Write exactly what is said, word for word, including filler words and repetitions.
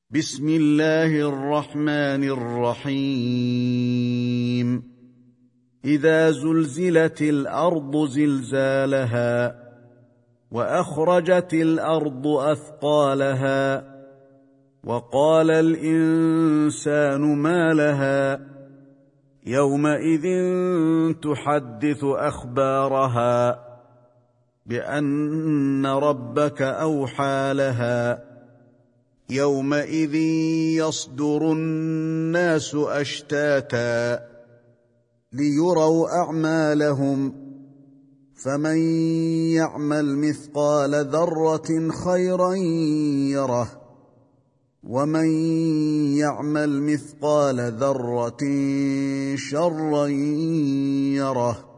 بسم الله الرحمن الرحيم إذا زلزلت الأرض زلزالها وأخرجت الأرض أثقالها وقال الإنسان ما لها يومئذ تحدث أخبارها بأن ربك أوحى لها يومئذ يصدر الناس أشتاتا ليروا أعمالهم فمن يعمل مثقال ذرة خيرا يره ومن يعمل مثقال ذرة شرا يره.